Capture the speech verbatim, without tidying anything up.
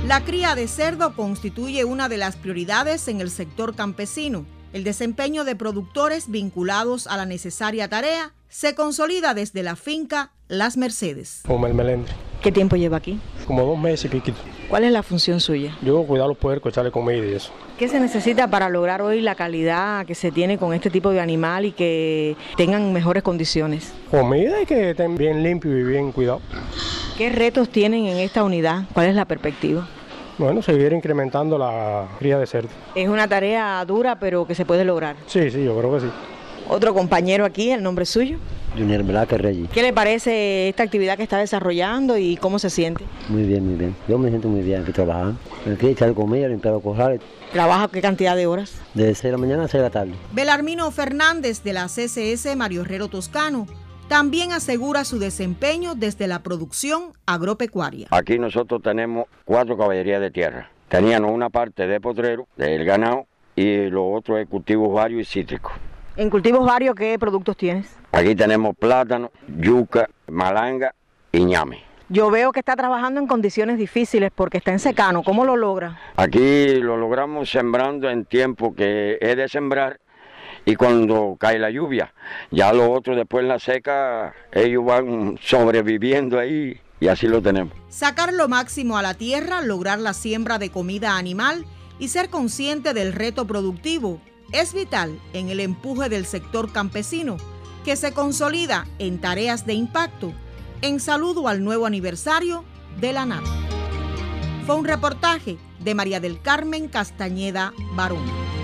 La cría de cerdo constituye una de las prioridades en el sector campesino. El desempeño de productores vinculados a la necesaria tarea se consolida desde la finca Las Mercedes. Como el melendre. ¿Qué tiempo lleva aquí? Como dos meses y piquito. ¿Cuál es la función suya? Yo cuidar los puercos, echarle comida y eso. ¿Qué se necesita para lograr hoy la calidad que se tiene con este tipo de animal y que tengan mejores condiciones? Comida y que estén bien limpios y bien cuidados. ¿Qué retos tienen en esta unidad? ¿Cuál es la perspectiva? Bueno, seguir incrementando la cría de cerdo. Es una tarea dura, pero que se puede lograr. Sí, sí, yo creo que sí. Otro compañero aquí, ¿el nombre suyo? Junior Velázquez Reyes. ¿Qué le parece esta actividad que está desarrollando y cómo se siente? Muy bien, muy bien. Yo me siento muy bien aquí trabajando. Aquí echar comida, limpiar los corrales. ¿Trabaja qué cantidad de horas? De seis de la mañana a seis de la tarde. Belarmino Fernández de la C S S Mario Herrero Toscano también asegura su desempeño desde la producción agropecuaria. Aquí nosotros tenemos cuatro caballerías de tierra. Teníamos una parte de potrero, del ganado, y lo otro es cultivos varios y cítricos. ¿En cultivos varios qué productos tienes? Aquí tenemos plátano, yuca, malanga y ñame. Yo veo que está trabajando en condiciones difíciles porque está en secano. ¿Cómo lo logra? Aquí lo logramos sembrando en tiempo que es de sembrar y cuando cae la lluvia. Ya lo otro después en la seca, ellos van sobreviviendo ahí y así lo tenemos. Sacar lo máximo a la tierra, lograr la siembra de comida animal y ser consciente del reto productivo es vital en el empuje del sector campesino, que se consolida en tareas de impacto, en saludo al nuevo aniversario de la N A P. Fue un reportaje de María del Carmen Castañeda Barón.